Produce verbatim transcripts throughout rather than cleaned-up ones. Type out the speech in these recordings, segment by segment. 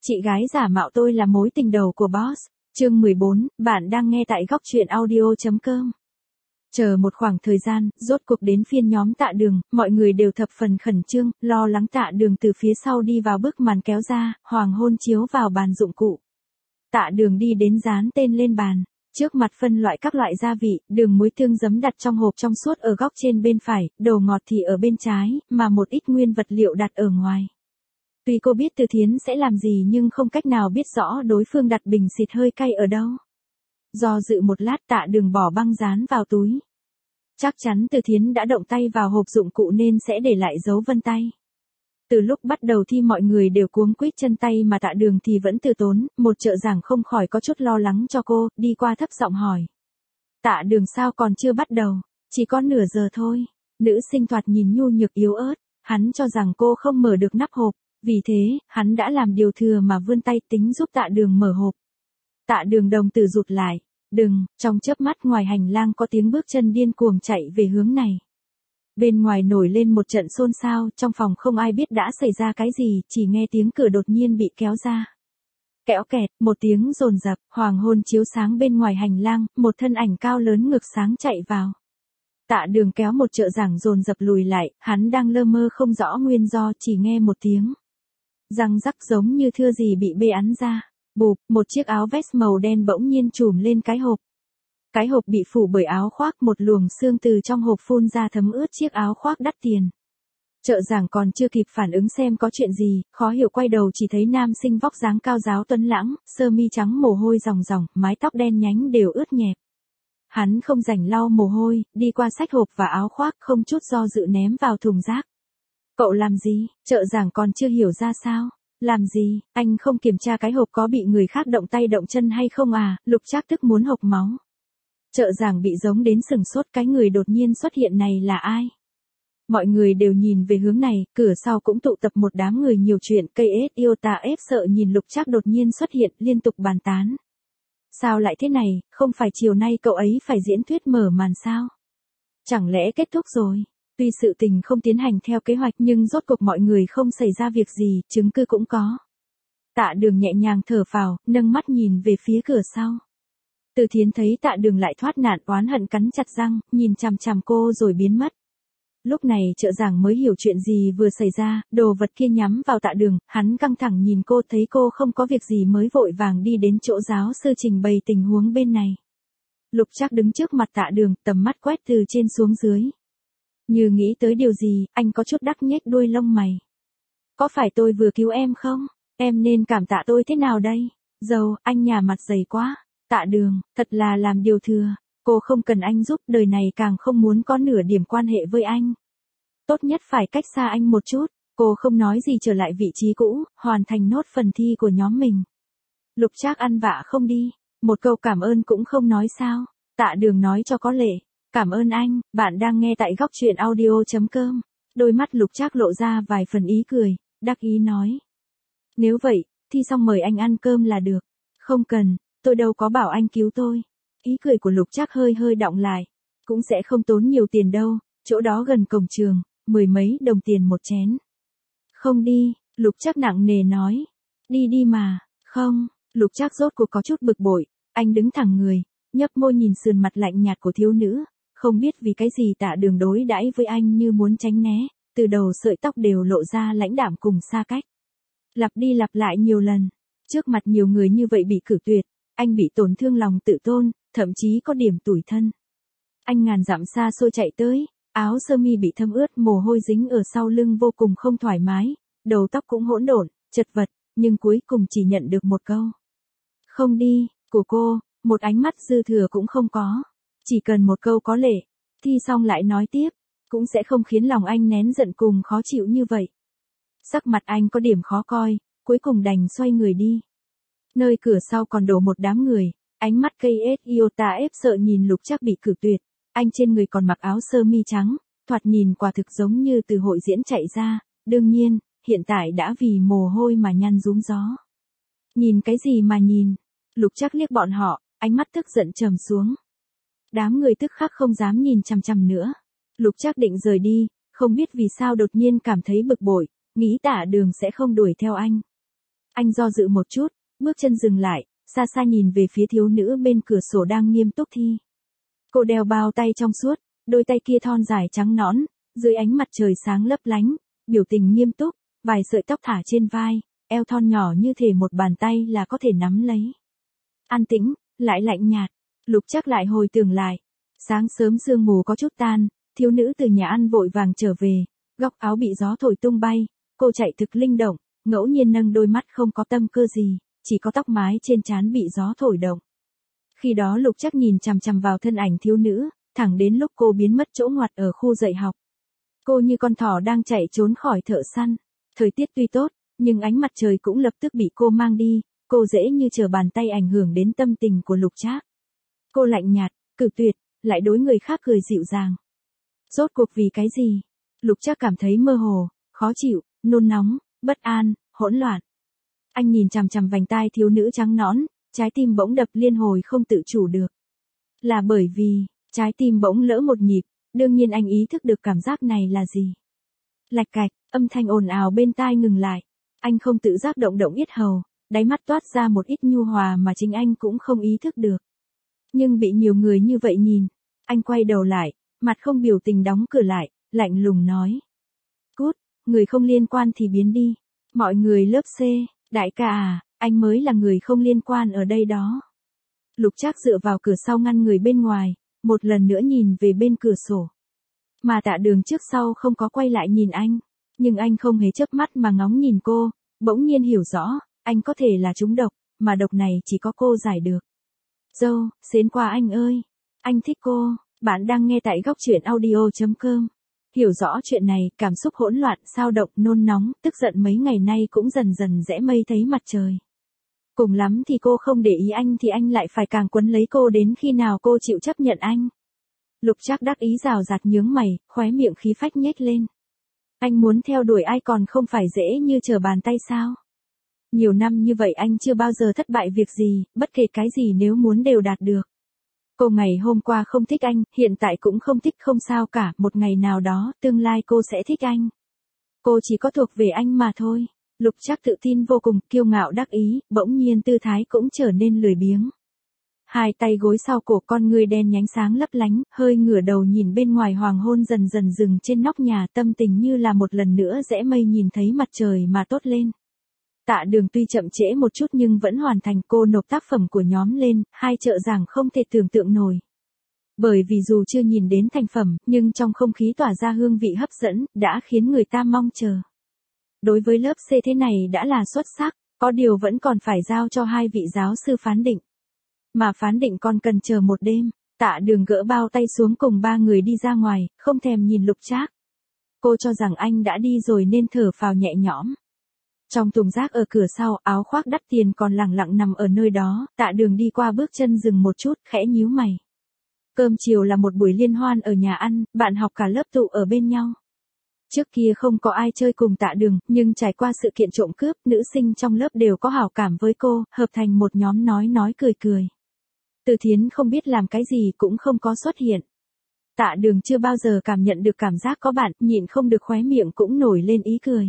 Chị gái giả mạo tôi là mối tình đầu của boss. Chương mười bốn, bạn đang nghe tại góc truyện audio.com. Chờ một khoảng thời gian, rốt cuộc đến phiên nhóm Tạ Đường, mọi người đều thập phần khẩn trương, lo lắng Tạ Đường từ phía sau đi vào bức màn kéo ra, hoàng hôn chiếu vào bàn dụng cụ. Tạ Đường đi đến dán tên lên bàn, trước mặt phân loại các loại gia vị, đường muối tương giấm đặt trong hộp trong suốt ở góc trên bên phải, đồ ngọt thì ở bên trái, mà một ít nguyên vật liệu đặt ở ngoài. Tuy cô biết Từ Thiến sẽ làm gì nhưng không cách nào biết rõ đối phương đặt bình xịt hơi cay ở đâu. Do dự một lát Tạ Đường bỏ băng dán vào túi. Chắc chắn Từ Thiến đã động tay vào hộp dụng cụ nên sẽ để lại dấu vân tay. Từ lúc bắt đầu thi mọi người đều cuống quýt chân tay mà Tạ Đường thì vẫn từ tốn, một trợ giảng không khỏi có chút lo lắng cho cô, đi qua thấp giọng hỏi. Tạ Đường sao còn chưa bắt đầu, chỉ có nửa giờ thôi. Nữ sinh thoạt nhìn nhu nhược yếu ớt, hắn cho rằng cô không mở được nắp hộp. Vì thế, hắn đã làm điều thừa mà vươn tay tính giúp Tạ Đường mở hộp. Tạ Đường đồng tử rụt lại. Đừng, trong chớp mắt ngoài hành lang có tiếng bước chân điên cuồng chạy về hướng này. Bên ngoài nổi lên một trận xôn xao, trong phòng không ai biết đã xảy ra cái gì, chỉ nghe tiếng cửa đột nhiên bị kéo ra. Kẽo kẹt, một tiếng rồn rập, hoàng hôn chiếu sáng bên ngoài hành lang, một thân ảnh cao lớn ngực sáng chạy vào. Tạ Đường kéo một trợ giảng dồn dập lùi lại, hắn đang lơ mơ không rõ nguyên do, chỉ nghe một tiếng. Răng rắc giống như thưa gì bị bê ắn ra. Bụp, một chiếc áo vest màu đen bỗng nhiên trùm lên cái hộp. Cái hộp bị phủ bởi áo khoác, một luồng sương từ trong hộp phun ra thấm ướt chiếc áo khoác đắt tiền. Trợ giảng còn chưa kịp phản ứng xem có chuyện gì, khó hiểu quay đầu chỉ thấy nam sinh vóc dáng cao ráo tuấn lãng, sơ mi trắng mồ hôi ròng ròng, mái tóc đen nhánh đều ướt nhẹp. Hắn không rảnh lau mồ hôi, đi qua xách hộp và áo khoác không chút do dự ném vào thùng rác. Cậu làm gì? Trợ giảng còn chưa hiểu ra sao? Làm gì? Anh không kiểm tra cái hộp có bị người khác động tay động chân hay không à? Lục Trác tức muốn hộc máu. Trợ giảng bị giống đến sừng sốt, cái người đột nhiên xuất hiện này là ai? Mọi người đều nhìn về hướng này, cửa sau cũng tụ tập một đám người nhiều chuyện, cây ết yêu tà ép sợ nhìn Lục Trác đột nhiên xuất hiện, liên tục bàn tán. Sao lại thế này, không phải chiều nay cậu ấy phải diễn thuyết mở màn sao? Chẳng lẽ kết thúc rồi? Tuy sự tình không tiến hành theo kế hoạch nhưng rốt cuộc mọi người không xảy ra việc gì, chứng cứ cũng có. Tạ Đường nhẹ nhàng thở phào, nâng mắt nhìn về phía cửa sau. Từ Thiến thấy Tạ Đường lại thoát nạn oán hận cắn chặt răng, nhìn chằm chằm cô rồi biến mất. Lúc này trợ giảng mới hiểu chuyện gì vừa xảy ra, đồ vật kia nhắm vào Tạ Đường, hắn căng thẳng nhìn cô thấy cô không có việc gì mới vội vàng đi đến chỗ giáo sư trình bày tình huống bên này. Lục Trác đứng trước mặt Tạ Đường, tầm mắt quét từ trên xuống dưới. Như nghĩ tới điều gì, anh có chút đắc nhếch đuôi lông mày. Có phải tôi vừa cứu em không? Em nên cảm tạ tôi thế nào đây? Dầu, anh nhà mặt dày quá. Tạ Đường, thật là làm điều thừa. Cô không cần anh giúp, đời này càng không muốn có nửa điểm quan hệ với anh. Tốt nhất phải cách xa anh một chút. Cô không nói gì trở lại vị trí cũ, hoàn thành nốt phần thi của nhóm mình. Lục Trác ăn vạ không đi, một câu cảm ơn cũng không nói sao? Tạ Đường nói cho có lệ. Cảm ơn anh, bạn đang nghe tại góc truyện audio.com. Đôi mắt Lục Trác lộ ra vài phần ý cười, đắc ý nói. Nếu vậy, thì xong mời anh ăn cơm là được. Không cần, tôi đâu có bảo anh cứu tôi. Ý cười của Lục Trác hơi hơi đọng lại. Cũng sẽ không tốn nhiều tiền đâu, chỗ đó gần cổng trường, mười mấy đồng tiền một chén. Không đi, Lục Trác nặng nề nói. Đi đi mà, không, Lục Trác rốt cuộc có chút bực bội, anh đứng thẳng người, nhấp môi nhìn sườn mặt lạnh nhạt của thiếu nữ. Không biết vì cái gì Tạ Đường đối đãi với anh như muốn tránh né, từ đầu sợi tóc đều lộ ra lãnh đạm cùng xa cách. Lặp đi lặp lại nhiều lần, trước mặt nhiều người như vậy bị cử tuyệt, anh bị tổn thương lòng tự tôn, thậm chí có điểm tủi thân. Anh ngàn dặm xa xôi chạy tới, áo sơ mi bị thấm ướt, mồ hôi dính ở sau lưng vô cùng không thoải mái, đầu tóc cũng hỗn độn, chật vật, nhưng cuối cùng chỉ nhận được một câu. Không đi, của cô, một ánh mắt dư thừa cũng không có. Chỉ cần một câu có lệ, thi xong lại nói tiếp, cũng sẽ không khiến lòng anh nén giận cùng khó chịu như vậy. Sắc mặt anh có điểm khó coi, cuối cùng đành xoay người đi. Nơi cửa sau còn đổ một đám người, ánh mắt cây ết iota ép sợ nhìn Lục Trác bị cử tuyệt, anh trên người còn mặc áo sơ mi trắng, thoạt nhìn quả thực giống như từ hội diễn chạy ra, đương nhiên, hiện tại đã vì mồ hôi mà nhăn rúm gió. Nhìn cái gì mà nhìn? Lục Trác liếc bọn họ, ánh mắt tức giận trầm xuống. Đám người tức khắc không dám nhìn chằm chằm nữa. Lục Trác định rời đi, không biết vì sao đột nhiên cảm thấy bực bội, nghĩ Tạ Đường sẽ không đuổi theo anh. Anh do dự một chút, bước chân dừng lại, xa xa nhìn về phía thiếu nữ bên cửa sổ đang nghiêm túc thi. Cô đeo bao tay trong suốt, đôi tay kia thon dài trắng nõn, dưới ánh mặt trời sáng lấp lánh, biểu tình nghiêm túc, vài sợi tóc thả trên vai, eo thon nhỏ như thể một bàn tay là có thể nắm lấy. An tĩnh, lại lạnh nhạt, Lục Trác lại hồi tưởng lại. Sáng sớm sương mù có chút tan, thiếu nữ từ nhà ăn vội vàng trở về, góc áo bị gió thổi tung bay, cô chạy thực linh động, ngẫu nhiên nâng đôi mắt không có tâm cơ gì, chỉ có tóc mái trên trán bị gió thổi động. Khi đó Lục Trác nhìn chằm chằm vào thân ảnh thiếu nữ, thẳng đến lúc cô biến mất chỗ ngoặt ở khu dạy học. Cô như con thỏ đang chạy trốn khỏi thợ săn. Thời tiết tuy tốt, nhưng ánh mặt trời cũng lập tức bị cô mang đi, cô dễ như trở bàn tay ảnh hưởng đến tâm tình của Lục Trác. Cô lạnh nhạt, cự tuyệt, lại đối người khác cười dịu dàng. Rốt cuộc vì cái gì? Lục Trác cảm thấy mơ hồ, khó chịu, nôn nóng, bất an, hỗn loạn. Anh nhìn chằm chằm vành tai thiếu nữ trắng nõn, trái tim bỗng đập liên hồi không tự chủ được. Là bởi vì, trái tim bỗng lỡ một nhịp, đương nhiên anh ý thức được cảm giác này là gì. Lạch cạch, âm thanh ồn ào bên tai ngừng lại. Anh không tự giác động động yết hầu, đáy mắt toát ra một ít nhu hòa mà chính anh cũng không ý thức được. Nhưng bị nhiều người như vậy nhìn, anh quay đầu lại, mặt không biểu tình đóng cửa lại, lạnh lùng nói. Cút, người không liên quan thì biến đi. Mọi người lớp C, đại ca à, anh mới là người không liên quan ở đây đó. Lục Trác dựa vào cửa sau ngăn người bên ngoài, một lần nữa nhìn về bên cửa sổ. Mà Tạ Đường trước sau không có quay lại nhìn anh, nhưng anh không hề chớp mắt mà ngóng nhìn cô, bỗng nhiên hiểu rõ, anh có thể là trúng độc, mà độc này chỉ có cô giải được. Dâu, xến qua anh ơi, anh thích cô. Bạn đang nghe tại góc truyện audio chấm com. Hiểu rõ chuyện này, cảm xúc hỗn loạn, xao động, nôn nóng, tức giận mấy ngày nay cũng dần dần rẽ mây thấy mặt trời. Cùng lắm thì cô không để ý anh thì anh lại phải càng quấn lấy cô đến khi nào cô chịu chấp nhận anh. Lục Trác đắc ý rào rạt nhướng mày, khóe miệng khí phách nhếch lên. Anh muốn theo đuổi ai còn không phải dễ như trở bàn tay sao? Nhiều năm như vậy anh chưa bao giờ thất bại việc gì, bất kể cái gì nếu muốn đều đạt được. Cô ngày hôm qua không thích anh, hiện tại cũng không thích không sao cả, một ngày nào đó, tương lai cô sẽ thích anh. Cô chỉ có thuộc về anh mà thôi. Lục Trác tự tin vô cùng, kiêu ngạo đắc ý, bỗng nhiên tư thái cũng trở nên lười biếng. Hai tay gối sau cổ, con người đen nhánh sáng lấp lánh, hơi ngửa đầu nhìn bên ngoài, hoàng hôn dần dần dừng trên nóc nhà, tâm tình như là một lần nữa rẽ mây nhìn thấy mặt trời mà tốt lên. Tạ Đường tuy chậm trễ một chút nhưng vẫn hoàn thành, cô nộp tác phẩm của nhóm lên, hai trợ giảng không thể tưởng tượng nổi. Bởi vì dù chưa nhìn đến thành phẩm, nhưng trong không khí tỏa ra hương vị hấp dẫn, đã khiến người ta mong chờ. Đối với lớp C thế này đã là xuất sắc, có điều vẫn còn phải giao cho hai vị giáo sư phán định. Mà phán định còn cần chờ một đêm. Tạ Đường gỡ bao tay xuống cùng ba người đi ra ngoài, không thèm nhìn Lục Trác. Cô cho rằng anh đã đi rồi nên thở phào nhẹ nhõm. Trong thùng rác ở cửa sau, áo khoác đắt tiền còn lẳng lặng nằm ở nơi đó, Tạ Đường đi qua bước chân dừng một chút, khẽ nhíu mày. Cơm chiều là một buổi liên hoan ở nhà ăn, bạn học cả lớp tụ ở bên nhau. Trước kia không có ai chơi cùng Tạ Đường, nhưng trải qua sự kiện trộm cướp, nữ sinh trong lớp đều có hảo cảm với cô, hợp thành một nhóm nói nói cười cười. Từ Thiến không biết làm cái gì cũng không có xuất hiện. Tạ Đường chưa bao giờ cảm nhận được cảm giác có bạn, nhịn không được khóe miệng cũng nổi lên ý cười.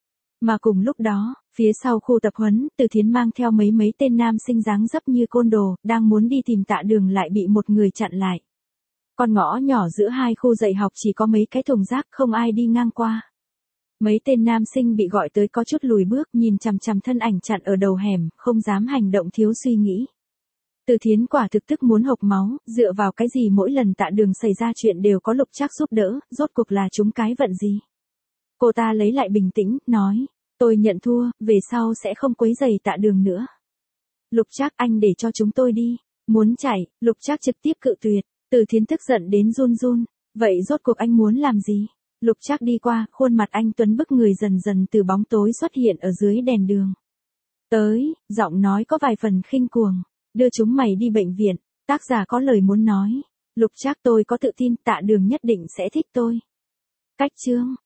Mà cùng lúc đó, phía sau khu tập huấn, Từ Thiến mang theo mấy mấy tên nam sinh dáng dấp như côn đồ, đang muốn đi tìm Tạ Đường lại bị một người chặn lại. Con ngõ nhỏ giữa hai khu dạy học chỉ có mấy cái thùng rác, không ai đi ngang qua. Mấy tên nam sinh bị gọi tới có chút lùi bước, nhìn chằm chằm thân ảnh chặn ở đầu hẻm, không dám hành động thiếu suy nghĩ. Từ Thiến quả thực tức muốn hộc máu, dựa vào cái gì mỗi lần Tạ Đường xảy ra chuyện đều có Lục Trác giúp đỡ, rốt cuộc là chúng cái vận gì. Cô ta lấy lại bình tĩnh, nói, tôi nhận thua, về sau sẽ không quấy rầy Tạ Đường nữa. Lục Trác, anh để cho chúng tôi đi. Muốn chạy, Lục Trác trực tiếp cự tuyệt. Từ Thiến tức giận đến run run, vậy rốt cuộc anh muốn làm gì? Lục Trác đi qua, khuôn mặt anh tuấn bức người dần dần từ bóng tối xuất hiện ở dưới đèn đường. Tới, giọng nói có vài phần khinh cuồng, đưa chúng mày đi bệnh viện, tác giả có lời muốn nói. Lục Trác, tôi có tự tin Tạ Đường nhất định sẽ thích tôi. Cách chương